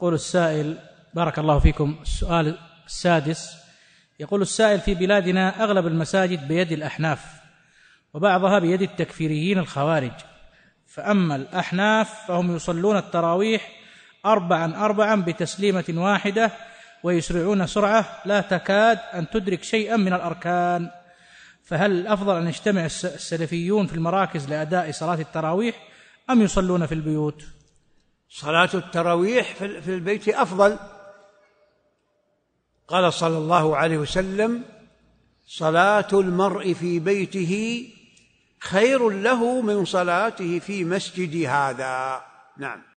يقول السائل بارك الله فيكم، السؤال السادس، يقول السائل: في بلادنا أغلب المساجد بيد الأحناف وبعضها بيد التكفيريين الخوارج، فأما الأحناف فهم يصلون التراويح 4 بتسليمة واحدة ويسرعون سرعة لا تكاد أن تدرك شيئا من الأركان، فهل الأفضل أن يجتمع السلفيون في المراكز لأداء صلاة التراويح أم يصلون في البيوت؟ صلاة التراويح في البيت أفضل. قال صلى الله عليه وسلم: صلاة المرء في بيته خير له من صلاته في مسجد هذا. نعم.